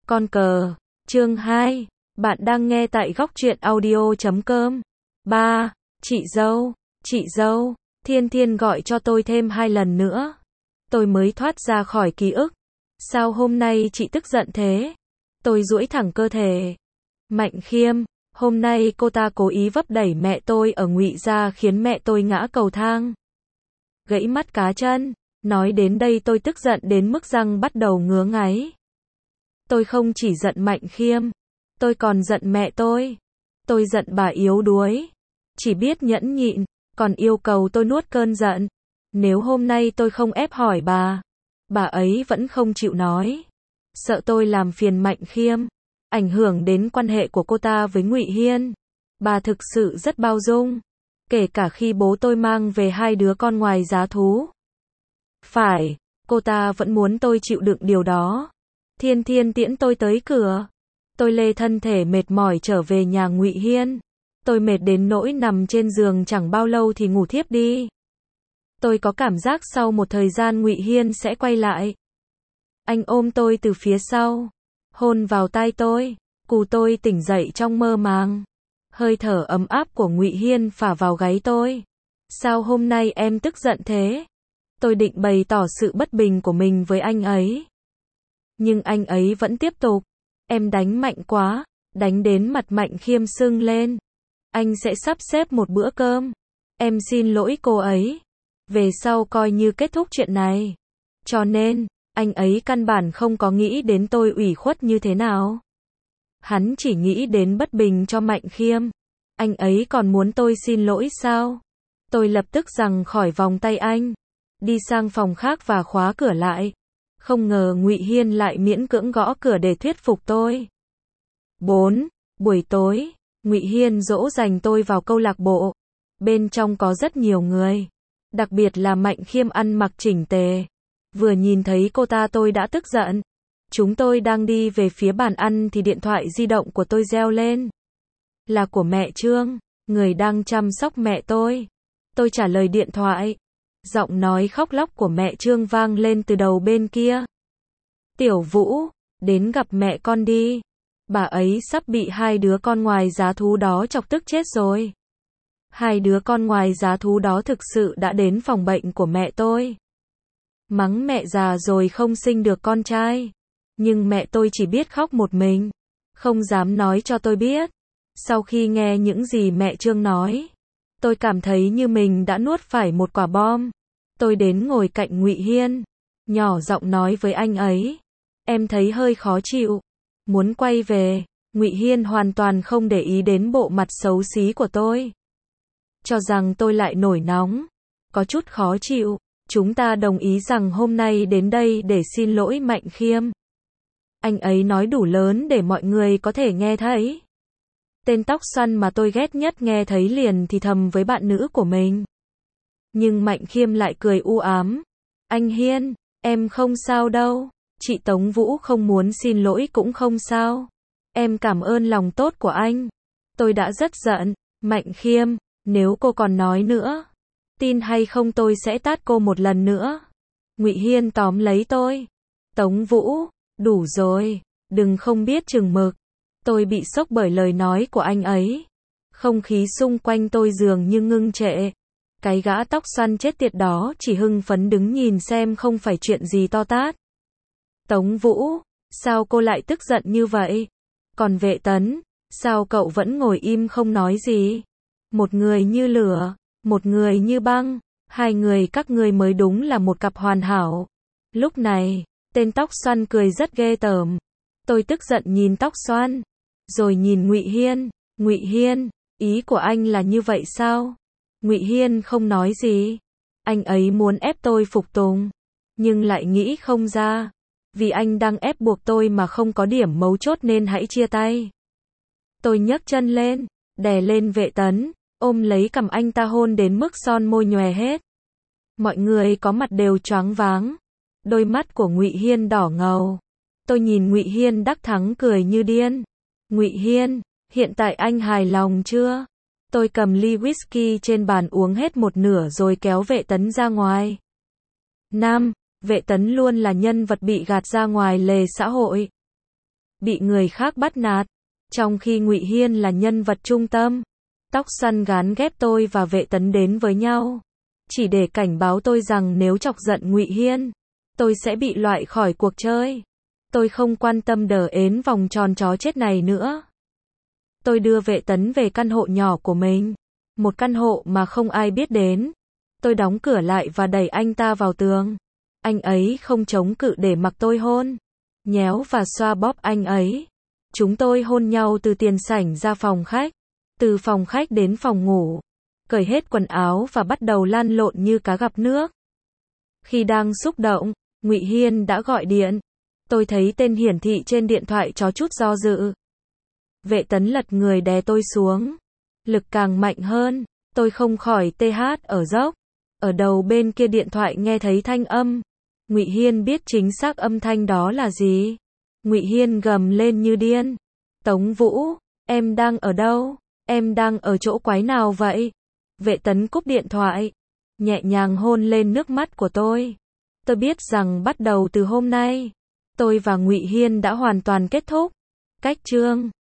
Con cờ, chương 2, bạn đang nghe tại góc truyện audio.com. 3. Chị dâu, Thiên Thiên gọi cho tôi thêm 2 lần nữa. Tôi mới thoát ra khỏi ký ức. Sao hôm nay chị tức giận thế? Tôi duỗi thẳng cơ thể. Mạnh Khiêm, hôm nay cô ta cố ý vấp đẩy mẹ tôi ở Ngụy Gia khiến mẹ tôi ngã cầu thang. Gãy mắt cá chân. Nói đến đây tôi tức giận đến mức răng bắt đầu ngứa ngáy. Tôi không chỉ giận Mạnh Khiêm, tôi còn giận mẹ tôi. Tôi giận bà yếu đuối, chỉ biết nhẫn nhịn, còn yêu cầu tôi nuốt cơn giận. Nếu hôm nay tôi không ép hỏi bà ấy vẫn không chịu nói. Sợ tôi làm phiền Mạnh Khiêm, ảnh hưởng đến quan hệ của cô ta với Ngụy Hiên. Bà thực sự rất bao dung, kể cả khi bố tôi mang về 2 đứa con ngoài giá thú. Phải, cô ta vẫn muốn tôi chịu đựng điều đó. Thiên Thiên tiễn tôi tới cửa. Tôi lê thân thể mệt mỏi trở về nhà Ngụy Hiên. Tôi mệt đến nỗi nằm trên giường chẳng bao lâu thì ngủ thiếp đi. Tôi có cảm giác sau một thời gian Ngụy Hiên sẽ quay lại. Anh ôm tôi từ phía sau, hôn vào tai tôi, cù tôi tỉnh dậy trong mơ màng. Hơi thở ấm áp của Ngụy Hiên phả vào gáy tôi. Sao hôm nay em tức giận thế? Tôi định bày tỏ sự bất bình của mình với anh ấy. Nhưng anh ấy vẫn tiếp tục. Em đánh mạnh quá, đánh đến mặt Mạnh Khiêm sưng lên. Anh sẽ sắp xếp một bữa cơm. Em xin lỗi cô ấy. Về sau coi như kết thúc chuyện này. Cho nên, anh ấy căn bản không có nghĩ đến tôi ủy khuất như thế nào. Hắn chỉ nghĩ đến bất bình cho Mạnh Khiêm. Anh ấy còn muốn tôi xin lỗi sao? Tôi lập tức giằng khỏi vòng tay anh, đi sang phòng khác và khóa cửa lại. Không ngờ Ngụy Hiên lại miễn cưỡng gõ cửa để thuyết phục tôi. 4. Buổi tối, Ngụy Hiên dỗ dành tôi vào câu lạc bộ. Bên trong có rất nhiều người, đặc biệt là Mạnh Khiêm ăn mặc chỉnh tề. Vừa nhìn thấy cô ta tôi đã tức giận. Chúng tôi đang đi về phía bàn ăn thì điện thoại di động của tôi reo lên. Là của mẹ Trương, người đang chăm sóc mẹ tôi. Tôi trả lời điện thoại. Giọng nói khóc lóc của mẹ Trương vang lên từ đầu bên kia. Tiểu Vũ, đến gặp mẹ con đi. Bà ấy sắp bị 2 đứa con ngoài giá thú đó chọc tức chết rồi. 2 đứa con ngoài giá thú đó thực sự đã đến phòng bệnh của mẹ tôi. Mắng mẹ già rồi không sinh được con trai. Nhưng mẹ tôi chỉ biết khóc một mình, không dám nói cho tôi biết. Sau khi nghe những gì mẹ Trương nói, tôi cảm thấy như mình đã nuốt phải một quả bom. Tôi đến ngồi cạnh Ngụy Hiên, nhỏ giọng nói với anh ấy. Em thấy hơi khó chịu, muốn quay về. Ngụy Hiên hoàn toàn không để ý đến bộ mặt xấu xí của tôi. Cho rằng tôi lại nổi nóng, có chút khó chịu. Chúng ta đồng ý rằng hôm nay đến đây để xin lỗi Mạnh Khiêm. Anh ấy nói đủ lớn để mọi người có thể nghe thấy. Tên tóc xoăn mà tôi ghét nhất nghe thấy liền thì thầm với bạn nữ của mình. Nhưng Mạnh Khiêm lại cười u ám. Anh Hiên, em không sao đâu. Chị Tống Vũ không muốn xin lỗi cũng không sao. Em cảm ơn lòng tốt của anh. Tôi đã rất giận. Mạnh Khiêm, nếu cô còn nói nữa, tin hay không tôi sẽ tát cô một lần nữa. Ngụy Hiên tóm lấy tôi. Tống Vũ, đủ rồi, đừng không biết chừng mực. Tôi bị sốc bởi lời nói của anh ấy. Không khí xung quanh tôi dường như ngưng trệ. Cái gã tóc xoăn chết tiệt đó chỉ hưng phấn đứng nhìn xem không phải chuyện gì to tát. Tống Vũ, sao cô lại tức giận như vậy? Còn Vệ Tấn, sao cậu vẫn ngồi im không nói gì? Một người như lửa, một người như băng, 2 người các ngươi mới đúng là một cặp hoàn hảo. Lúc này, tên tóc xoăn cười rất ghê tởm. Tôi tức giận nhìn tóc xoăn, rồi nhìn Ngụy Hiên. Ngụy Hiên, ý của anh là như vậy sao? Ngụy Hiên không nói gì. Anh ấy muốn ép tôi phục tùng, nhưng lại nghĩ không ra. Vì anh đang ép buộc tôi mà không có điểm mấu chốt nên hãy chia tay. Tôi nhấc chân lên, đè lên Vệ Tấn, ôm lấy cằm anh ta hôn đến mức son môi nhòe hết. Mọi người có mặt đều choáng váng. Đôi mắt của Ngụy Hiên đỏ ngầu. Tôi nhìn Ngụy Hiên đắc thắng cười như điên. Ngụy Hiên, hiện tại anh hài lòng chưa? Tôi cầm ly whisky trên bàn uống hết một nửa rồi kéo Vệ Tấn ra ngoài. Vệ Tấn luôn là nhân vật bị gạt ra ngoài lề xã hội. bị người khác bắt nạt, trong khi Ngụy Hiên là nhân vật trung tâm. Tóc xoăn gán ghép tôi và Vệ Tấn đến với nhau, chỉ để cảnh báo tôi rằng nếu chọc giận Ngụy Hiên, tôi sẽ bị loại khỏi cuộc chơi. Tôi không quan tâm đờ ến vòng tròn chó chết này nữa. Tôi đưa Vệ Tấn về căn hộ nhỏ của mình, một căn hộ mà không ai biết đến. Tôi đóng cửa lại và đẩy anh ta vào tường. Anh ấy không chống cự để mặc tôi hôn, nhéo và xoa bóp anh ấy. Chúng tôi hôn nhau từ tiền sảnh ra phòng khách, từ phòng khách đến phòng ngủ, cởi hết quần áo và bắt đầu lăn lộn như cá gặp nước. Khi đang xúc động, Ngụy Hiên đã gọi điện. Tôi thấy tên hiển thị trên điện thoại có chút do dự. Vệ Tấn lật người đè tôi xuống. Lực càng mạnh hơn, tôi không khỏi TH ở dốc. Ở đầu bên kia điện thoại nghe thấy thanh âm. Ngụy Hiên biết chính xác âm thanh đó là gì. Ngụy Hiên gầm lên như điên. Tống Vũ, em đang ở đâu? Em đang ở chỗ quái nào vậy? Vệ Tấn cúp điện thoại, nhẹ nhàng hôn lên nước mắt của tôi. Tôi biết rằng bắt đầu từ hôm nay, tôi và Ngụy Hiên đã hoàn toàn kết thúc. Cách chương